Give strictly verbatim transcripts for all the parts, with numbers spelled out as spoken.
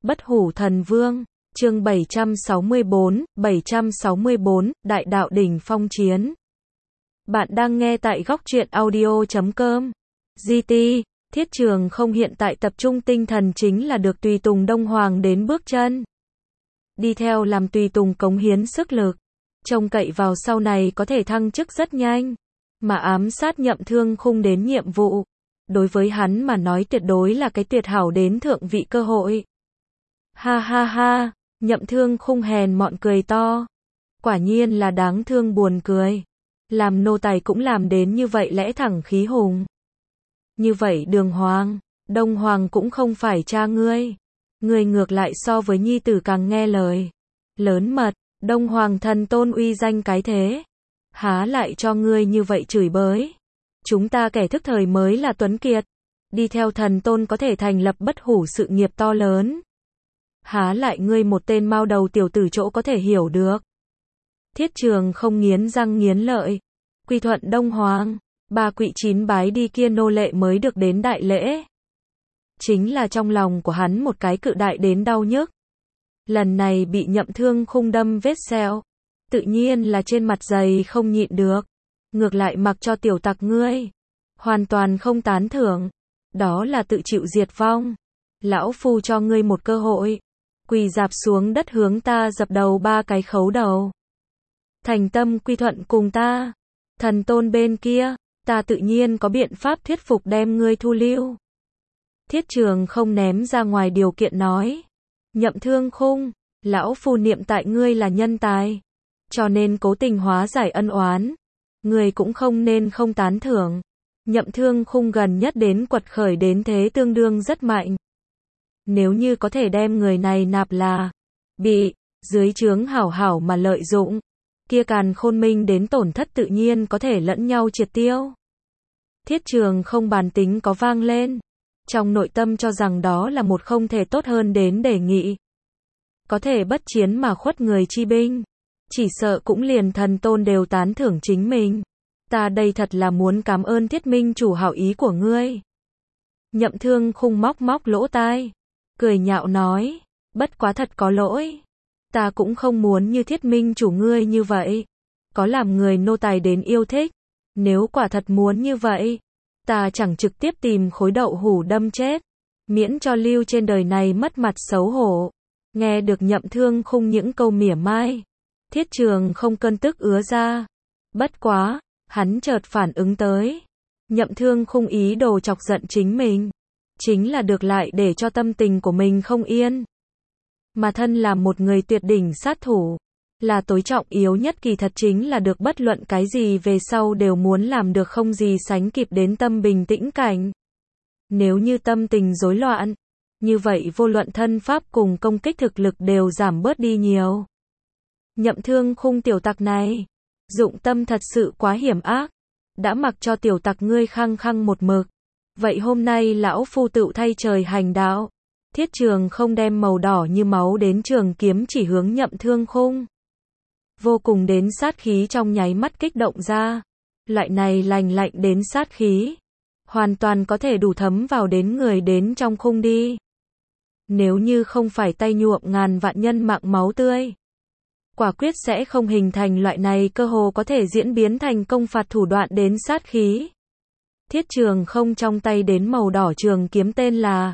Bất hủ thần vương, chương bảy trăm sáu mươi tư, bảy trăm sáu mươi tư, Đại đạo đỉnh phong chiến. Bạn đang nghe tại góc truyện audio chấm com. giê tê, Thiết Trường Không hiện tại tập trung tinh thần chính là được tùy tùng Đông Hoàng đến bước chân. Đi theo làm tùy tùng cống hiến sức lực, trông cậy vào sau này có thể thăng chức rất nhanh, mà ám sát Nhậm Thương Khung đến nhiệm vụ. Đối với hắn mà nói tuyệt đối là cái tuyệt hảo đến thượng vị cơ hội. Ha ha ha, Nhậm Thương Khung hèn mọn cười to. Quả nhiên là đáng thương buồn cười. Làm nô tài cũng làm đến như vậy lẽ thẳng khí hùng. Như vậy Đường Hoàng, Đông Hoàng cũng không phải cha ngươi. Ngươi ngược lại so với nhi tử càng nghe lời. Lớn mật, Đông Hoàng thần tôn uy danh cái thế. Há lại cho ngươi như vậy chửi bới. Chúng ta kẻ thức thời mới là tuấn kiệt. Đi theo thần tôn có thể thành lập bất hủ sự nghiệp to lớn. Há lại ngươi một tên mao đầu tiểu tử chỗ có thể hiểu được. Thiết Trường Không nghiến răng nghiến lợi. Quy thuận Đông Hoàng, ba quỵ chín bái đi kia nô lệ mới được đến đại lễ. Chính là trong lòng của hắn một cái cự đại đến đau nhức. Lần này bị Nhậm Thương Khung đâm vết sẹo. Tự nhiên là trên mặt dày không nhịn được. Ngược lại mặc cho tiểu tặc ngươi. Hoàn toàn không tán thưởng. Đó là tự chịu diệt vong. Lão phu cho ngươi một cơ hội. Quỳ dạp xuống đất hướng ta dập đầu ba cái khấu đầu. Thành tâm quy thuận cùng ta. Thần tôn bên kia, ta tự nhiên có biện pháp thuyết phục đem ngươi thu lưu. Thiết Trường Không ném ra ngoài điều kiện nói. Nhậm Thương Khung, lão phu niệm tại ngươi là nhân tài. Cho nên cố tình hóa giải ân oán. Ngươi cũng không nên không tán thưởng. Nhậm Thương Khung gần nhất đến quật khởi đến thế tương đương rất mạnh. Nếu như có thể đem người này nạp là bị dưới trướng hảo hảo mà lợi dụng, kia Càn Khôn Minh đến tổn thất tự nhiên có thể lẫn nhau triệt tiêu. Thiết Trường Không bàn tính có vang lên, trong nội tâm cho rằng đó là một không thể tốt hơn đến đề nghị. Có thể bất chiến mà khuất người chi binh, chỉ sợ cũng liền thần tôn đều tán thưởng chính mình. Ta đây thật là muốn cảm ơn Thiết Minh chủ hảo ý của ngươi. Nhậm Thương Khung móc móc lỗ tai, cười nhạo nói, bất quá thật có lỗi. Ta cũng không muốn như Thiết Minh chủ ngươi như vậy. Có làm người nô tài đến yêu thích. Nếu quả thật muốn như vậy, ta chẳng trực tiếp tìm khối đậu hủ đâm chết. Miễn cho lưu trên đời này mất mặt xấu hổ. Nghe được Nhậm Thương Khung những câu mỉa mai. Thiết Trường Không cơn tức ứa ra. Bất quá, hắn chợt phản ứng tới. Nhậm Thương Khung ý đồ chọc giận chính mình. Chính là được lại để cho tâm tình của mình không yên. Mà thân là một người tuyệt đỉnh sát thủ, là tối trọng yếu nhất kỳ thật chính là được bất luận cái gì về sau đều muốn làm được không gì sánh kịp đến tâm bình tĩnh cảnh. Nếu như tâm tình rối loạn, như vậy vô luận thân pháp cùng công kích thực lực đều giảm bớt đi nhiều. Nhậm Thương Khung tiểu tặc này, dụng tâm thật sự quá hiểm ác, đã mặc cho tiểu tặc ngươi khăng khăng một mực. Vậy hôm nay lão phu tự thay trời hành đạo. Thiết Trường Không đem màu đỏ như máu đến trường kiếm chỉ hướng Nhậm Thương Khung. Vô cùng đến sát khí trong nháy mắt kích động ra. Loại này lành lạnh đến sát khí, hoàn toàn có thể đủ thấm vào đến người đến trong khung đi. Nếu như không phải tay nhuộm ngàn vạn nhân mạng máu tươi, quả quyết sẽ không hình thành loại này cơ hồ có thể diễn biến thành công phạt thủ đoạn đến sát khí. Thiết Trường Không trong tay đến màu đỏ trường kiếm tên là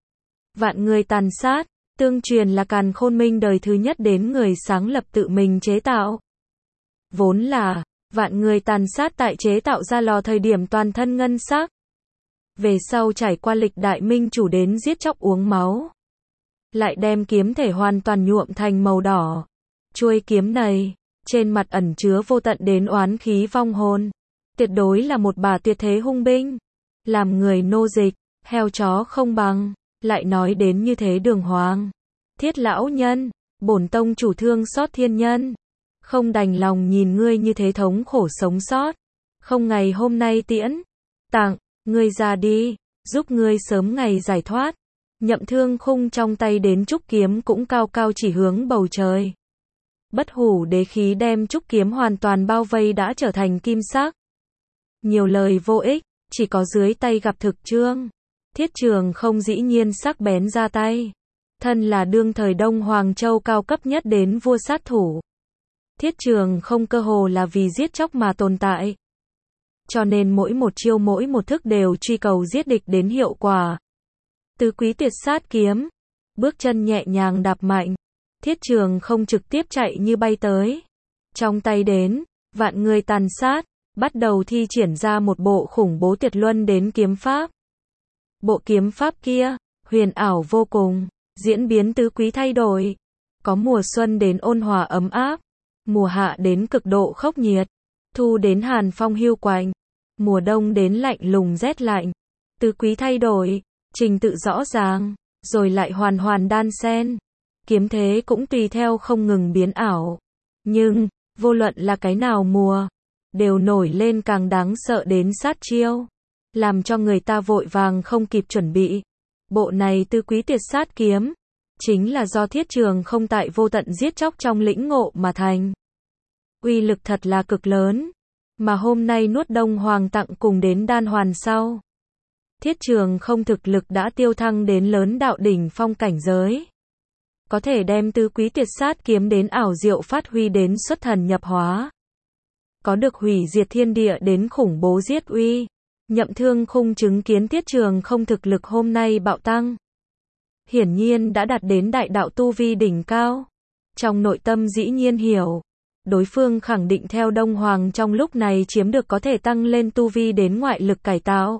Vạn Người Tàn Sát, tương truyền là Càn Khôn Minh đời thứ nhất đến người sáng lập tự mình chế tạo. Vốn là, Vạn Người Tàn Sát tại chế tạo ra lò thời điểm toàn thân ngân sắc. Về sau trải qua lịch đại minh chủ đến giết chóc uống máu. Lại đem kiếm thể hoàn toàn nhuộm thành màu đỏ. Chuôi kiếm này, trên mặt ẩn chứa vô tận đến oán khí vong hồn. Tuyệt đối là một bả tuyệt thế hung binh. Làm người nô dịch, heo chó không bằng. Lại nói đến như thế Đường Hoàng. Thiết lão nhân, bổn tông chủ thương xót thiên nhân. Không đành lòng nhìn ngươi như thế thống khổ sống sót. Không ngày hôm nay tiễn. Tặng, ngươi ra đi, giúp ngươi sớm ngày giải thoát. Nhậm Thương Khung trong tay đến trúc kiếm cũng cao cao chỉ hướng bầu trời. Bất hủ đế khí đem trúc kiếm hoàn toàn bao vây đã trở thành kim sắc. Nhiều lời vô ích, chỉ có dưới tay gặp thực trương. Thiết Trường Không dĩ nhiên sắc bén ra tay. Thân là đương thời Đông Hoàng Châu cao cấp nhất đến vua sát thủ. Thiết Trường không cơ hồ là vì giết chóc mà tồn tại. Cho nên mỗi một chiêu mỗi một thức đều truy cầu giết địch đến hiệu quả. Tứ quý tuyệt sát kiếm. Bước chân nhẹ nhàng đạp mạnh. Thiết Trường không trực tiếp chạy như bay tới. Trong tay đến, vạn người tàn sát, bắt đầu thi triển ra một bộ khủng bố tuyệt luân đến kiếm pháp. Bộ kiếm pháp kia, huyền ảo vô cùng, diễn biến tứ quý thay đổi. Có mùa xuân đến ôn hòa ấm áp, mùa hạ đến cực độ khốc nhiệt, thu đến hàn phong hiu quạnh, mùa đông đến lạnh lùng rét lạnh. Tứ quý thay đổi, trình tự rõ ràng, rồi lại hoàn hoàn đan xen. Kiếm thế cũng tùy theo không ngừng biến ảo. Nhưng, vô luận là cái nào mùa, đều nổi lên càng đáng sợ đến sát chiêu, làm cho người ta vội vàng không kịp chuẩn bị. Bộ này tứ quý tuyệt sát kiếm, chính là do Thiết Trường không tại vô tận giết chóc trong lĩnh ngộ mà thành. Uy lực thật là cực lớn, mà hôm nay nuốt Đông Hoàng tặng cùng đến đan hoàn sau. Thiết Trường không thực lực đã tiêu thăng đến lớn đạo đỉnh phong cảnh giới. Có thể đem tứ quý tuyệt sát kiếm đến ảo diệu phát huy đến xuất thần nhập hóa. Có được hủy diệt thiên địa đến khủng bố giết uy. Nhậm Thương Khung chứng kiến Thiết Trường không thực lực hôm nay bạo tăng. Hiển nhiên đã đạt đến đại đạo tu vi đỉnh cao. Trong nội tâm dĩ nhiên hiểu. Đối phương khẳng định theo Đông Hoàng trong lúc này chiếm được có thể tăng lên tu vi đến ngoại lực cải tạo.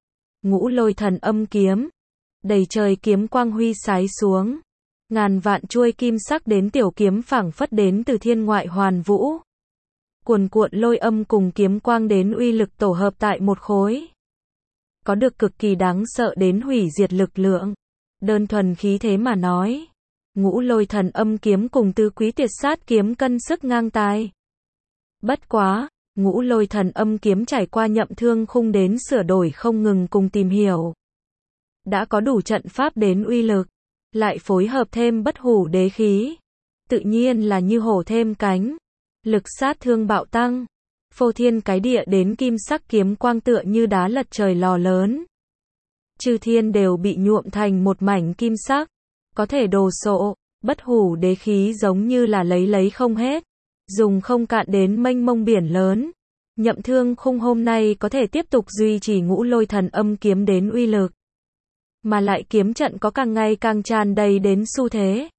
Ngũ Lôi Thần Âm Kiếm. Đầy trời kiếm quang huy sái xuống. Ngàn vạn chuôi kim sắc đến tiểu kiếm phảng phất đến từ thiên ngoại hoàn vũ. Cuồn cuộn lôi âm cùng kiếm quang đến uy lực tổ hợp tại một khối. Có được cực kỳ đáng sợ đến hủy diệt lực lượng. Đơn thuần khí thế mà nói. Ngũ Lôi Thần Âm Kiếm cùng tứ quý tuyệt sát kiếm cân sức ngang tài. Bất quá, Ngũ Lôi Thần Âm Kiếm trải qua Nhậm Thương Khung đến sửa đổi không ngừng cùng tìm hiểu. Đã có đủ trận pháp đến uy lực. Lại phối hợp thêm bất hủ đế khí. Tự nhiên là như hổ thêm cánh. Lực sát thương bạo tăng. Phô thiên cái địa đến kim sắc kiếm quang tựa như đá lật trời lò lớn. Chư thiên đều bị nhuộm thành một mảnh kim sắc. Có thể đồ sộ. Bất hủ đế khí giống như là lấy lấy không hết. Dùng không cạn đến mênh mông biển lớn. Nhậm Thương Khung hôm nay có thể tiếp tục duy trì Ngũ Lôi Thần Âm Kiếm đến uy lực. Mà lại kiếm trận có càng ngày càng tràn đầy đến xu thế.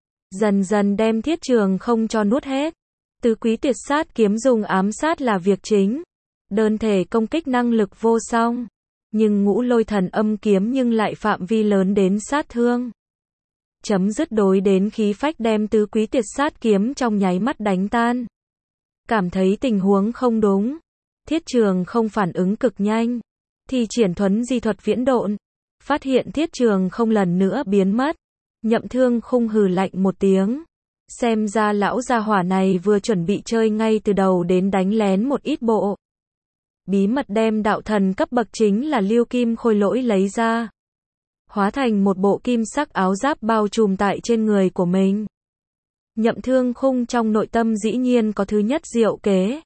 Dần dần đem Thiết Trường không cho nuốt hết. Tứ quý tuyệt sát kiếm dùng ám sát là việc chính. Đơn thể công kích năng lực vô song. Nhưng Ngũ Lôi Thần Âm Kiếm nhưng lại phạm vi lớn đến sát thương. Chấm dứt đối đến khí phách đem tứ quý tuyệt sát kiếm trong nháy mắt đánh tan. Cảm thấy tình huống không đúng. Thiết Trường không phản ứng cực nhanh. Thì triển thuấn di thuật viễn độn. Phát hiện Thiết Trường không lần nữa biến mất. Nhậm Thương Khung hừ lạnh một tiếng. Xem ra lão gia hỏa này vừa chuẩn bị chơi ngay từ đầu đến đánh lén một ít bộ. Bí mật đem đạo thần cấp bậc chính là Lưu Kim Khôi Lỗi lấy ra. Hóa thành một bộ kim sắc áo giáp bao trùm tại trên người của mình. Nhậm Thương Khung trong nội tâm dĩ nhiên có thứ nhất diệu kế.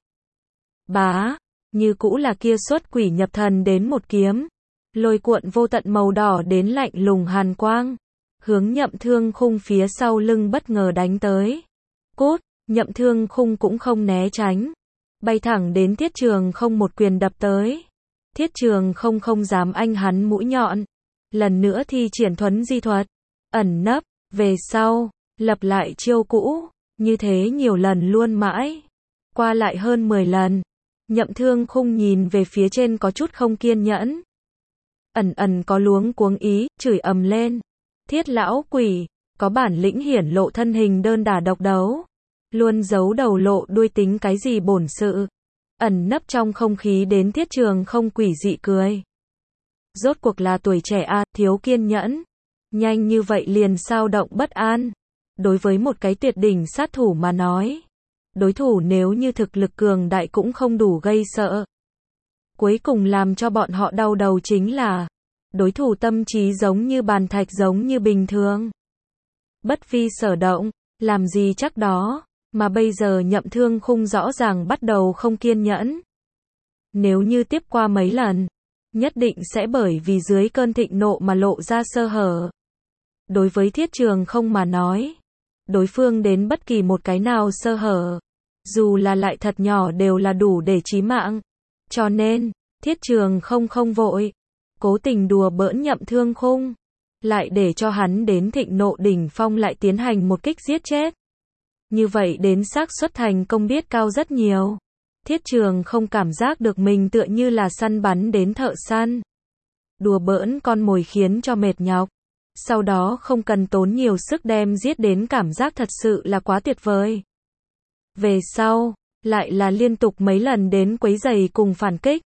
Bá, như cũ là kia xuất quỷ nhập thần đến một kiếm. Lôi cuộn vô tận màu đỏ đến lạnh lùng hàn quang. Hướng Nhậm Thương Khung phía sau lưng bất ngờ đánh tới. Cút, Nhậm Thương Khung cũng không né tránh. Bay thẳng đến Thiết Trường không một quyền đập tới. Thiết Trường không không dám anh hắn mũi nhọn. Lần nữa thi triển thuấn di thuật. Ẩn nấp, về sau, lập lại chiêu cũ. Như thế nhiều lần luôn mãi. Qua lại hơn mười lần. Nhậm Thương Khung nhìn về phía trên có chút không kiên nhẫn. Ẩn ẩn có luống cuống ý, chửi ầm lên. Thiết lão quỷ, có bản lĩnh hiển lộ thân hình đơn đả độc đấu. Luôn giấu đầu lộ đuôi tính cái gì bổn sự. Ẩn nấp trong không khí đến Thiết Trường không quỷ dị cười. Rốt cuộc là tuổi trẻ a, thiếu kiên nhẫn. Nhanh như vậy liền sao động bất an. Đối với một cái tuyệt đỉnh sát thủ mà nói. Đối thủ nếu như thực lực cường đại cũng không đủ gây sợ. Cuối cùng làm cho bọn họ đau đầu chính là đối thủ tâm trí giống như bàn thạch giống như bình thường. Bất vi sở động, làm gì chắc đó, mà bây giờ Nhậm Thương Khung rõ ràng bắt đầu không kiên nhẫn. Nếu như tiếp qua mấy lần, nhất định sẽ bởi vì dưới cơn thịnh nộ mà lộ ra sơ hở. Đối với Thiết Trường Không mà nói, đối phương đến bất kỳ một cái nào sơ hở, dù là lại thật nhỏ đều là đủ để chí mạng. Cho nên, Thiết Trường Không không vội, cố tình đùa bỡn Nhậm Thương Khung, lại để cho hắn đến thịnh nộ đỉnh phong lại tiến hành một kích giết chết. Như vậy đến xác suất thành công biết cao rất nhiều. Thiết Trường Không cảm giác được mình tựa như là săn bắn đến thợ săn. Đùa bỡn con mồi khiến cho mệt nhọc. Sau đó không cần tốn nhiều sức đem giết đến cảm giác thật sự là quá tuyệt vời. Về sau, lại là liên tục mấy lần đến quấy rầy cùng phản kích.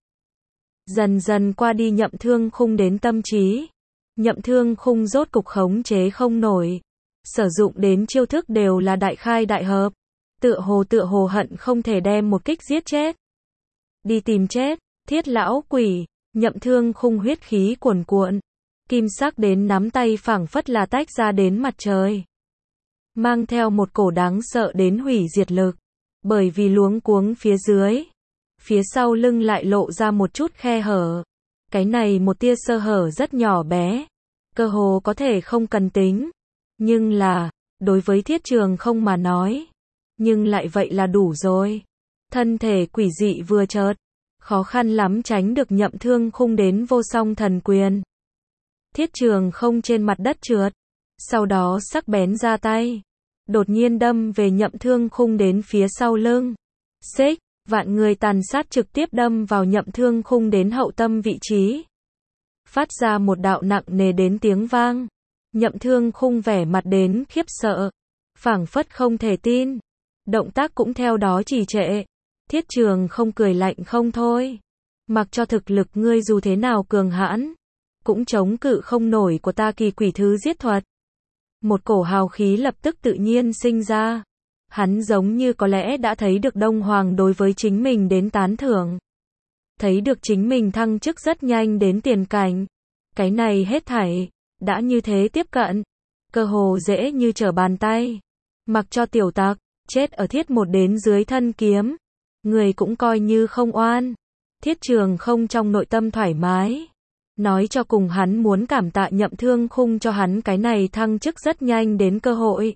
Dần dần qua đi Nhậm Thương Khung đến tâm trí. Nhậm Thương Khung rốt cục khống chế không nổi. Sử dụng đến chiêu thức đều là đại khai đại hợp. Tựa hồ tựa hồ hận không thể đem một kích giết chết. Đi tìm chết, Thiết lão quỷ, Nhậm Thương Khung huyết khí cuồn cuộn. Kim sắc đến nắm tay phảng phất là tách ra đến mặt trời. Mang theo một cổ đáng sợ đến hủy diệt lực. Bởi vì luống cuống phía dưới. Phía sau lưng lại lộ ra một chút khe hở. Cái này một tia sơ hở rất nhỏ bé. Cơ hồ có thể không cần tính. Nhưng là, đối với Thiết Trường Không mà nói. Nhưng lại vậy là đủ rồi. Thân thể quỷ dị vừa chợt. Khó khăn lắm tránh được Nhậm Thương Khung đến vô song thần quyền. Thiết Trường Không trên mặt đất trượt. Sau đó sắc bén ra tay. Đột nhiên đâm về Nhậm Thương Khung đến phía sau lưng. Xích, vạn người tàn sát trực tiếp đâm vào Nhậm Thương Khung đến hậu tâm vị trí. Phát ra một đạo nặng nề đến tiếng vang. Nhậm Thương Khung vẻ mặt đến khiếp sợ. Phảng phất không thể tin. Động tác cũng theo đó trì trệ. Thiết Trường Không cười lạnh không thôi. Mặc cho thực lực ngươi dù thế nào cường hãn, cũng chống cự không nổi của ta kỳ quỷ thứ giết thuật. Một cổ hào khí lập tức tự nhiên sinh ra. Hắn giống như có lẽ đã thấy được Đông Hoàng đối với chính mình đến tán thưởng. Thấy được chính mình thăng chức rất nhanh đến tiền cảnh. Cái này hết thảy, đã như thế tiếp cận. Cơ hồ dễ như trở bàn tay. Mặc cho tiểu tặc, chết ở Thiết một đến dưới thân kiếm. Người cũng coi như không oan. Thiết Trường Không trong nội tâm thoải mái. Nói cho cùng hắn muốn cảm tạ Nhậm Thương Khung cho hắn cái này thăng chức rất nhanh đến cơ hội.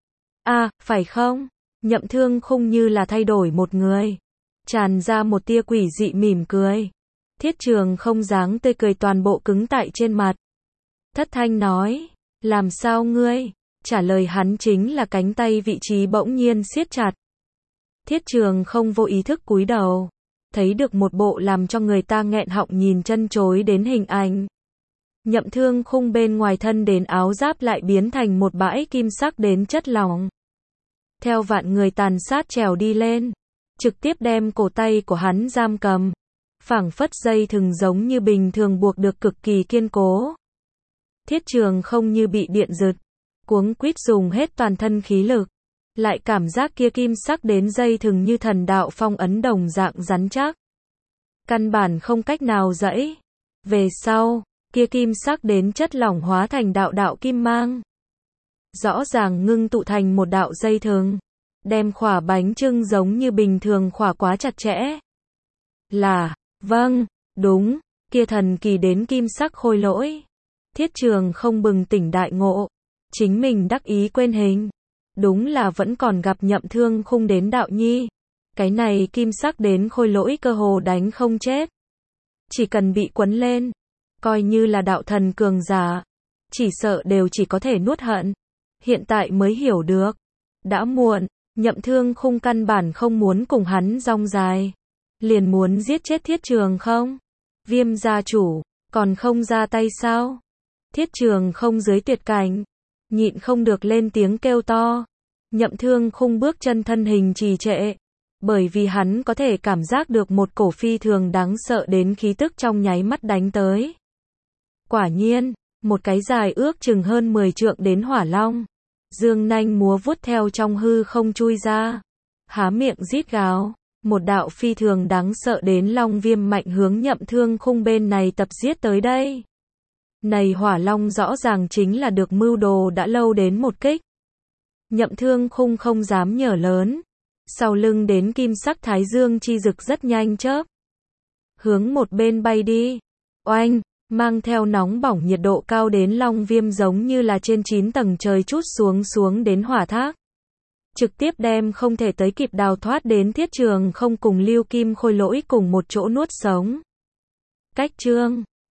À, phải không? Nhậm Thương Khung như là thay đổi một người. Tràn ra một tia quỷ dị mỉm cười. Thiết Trường Không dáng tươi cười toàn bộ cứng tại trên mặt. Thất thanh nói, làm sao ngươi? Trả lời hắn chính là cánh tay vị trí bỗng nhiên siết chặt. Thiết Trường Không vô ý thức cúi đầu. Thấy được một bộ làm cho người ta nghẹn họng nhìn chân chối đến hình ảnh. Nhậm Thương Khung bên ngoài thân đến áo giáp lại biến thành một bãi kim sắc đến chất lỏng. Theo vạn người tàn sát trèo đi lên. Trực tiếp đem cổ tay của hắn giam cầm. Phảng phất dây thừng giống như bình thường buộc được cực kỳ kiên cố. Thiết Trường Không như bị điện giật. Cuống quýt dùng hết toàn thân khí lực. Lại cảm giác kia kim sắc đến dây thừng như thần đạo phong ấn đồng dạng rắn chắc. Căn bản không cách nào giãy. Về sau, kia kim sắc đến chất lỏng hóa thành đạo đạo kim mang. Rõ ràng ngưng tụ thành một đạo dây thừng. Đem khỏa bánh chưng giống như bình thường khỏa quá chặt chẽ. Là, vâng, đúng, kia thần kỳ đến kim sắc khôi lỗi. Thiết Trường Không bừng tỉnh đại ngộ. Chính mình đắc ý quên hình. Đúng là vẫn còn gặp Nhậm Thương Khung đến đạo nhi. Cái này kim sắc đến khôi lỗi cơ hồ đánh không chết. Chỉ cần bị quấn lên, coi như là đạo thần cường giả, chỉ sợ đều chỉ có thể nuốt hận. Hiện tại mới hiểu được. Đã muộn, Nhậm Thương Khung căn bản không muốn cùng hắn rong dài. Liền muốn giết chết Thiết Trường Không. Viêm gia chủ, còn không ra tay sao? Thiết Trường Không dưới tuyệt cảnh. Nhịn không được lên tiếng kêu to. Nhậm Thương Khung bước chân thân hình trì trệ. Bởi vì hắn có thể cảm giác được một cổ phi thường đáng sợ đến khí tức trong nháy mắt đánh tới. Quả nhiên, một cái dài ước chừng hơn mười trượng đến hỏa long. Dương nanh múa vuốt theo trong hư không chui ra. Há miệng rít gào. Một đạo phi thường đáng sợ đến long viêm mạnh hướng Nhậm Thương Khung bên này tập giết tới đây. Này hỏa long rõ ràng chính là được mưu đồ đã lâu đến một kích. Nhậm Thương Khung không dám nhở lớn. Sau lưng đến kim sắc thái dương chi rực rất nhanh chớp. Hướng một bên bay đi. Oanh, mang theo nóng bỏng nhiệt độ cao đến long viêm giống như là trên chín tầng trời trút xuống xuống đến hỏa thác. Trực tiếp đem không thể tới kịp đào thoát đến thiết trường không cùng Lưu Kim Khôi Lỗi cùng một chỗ nuốt sống. Cách chương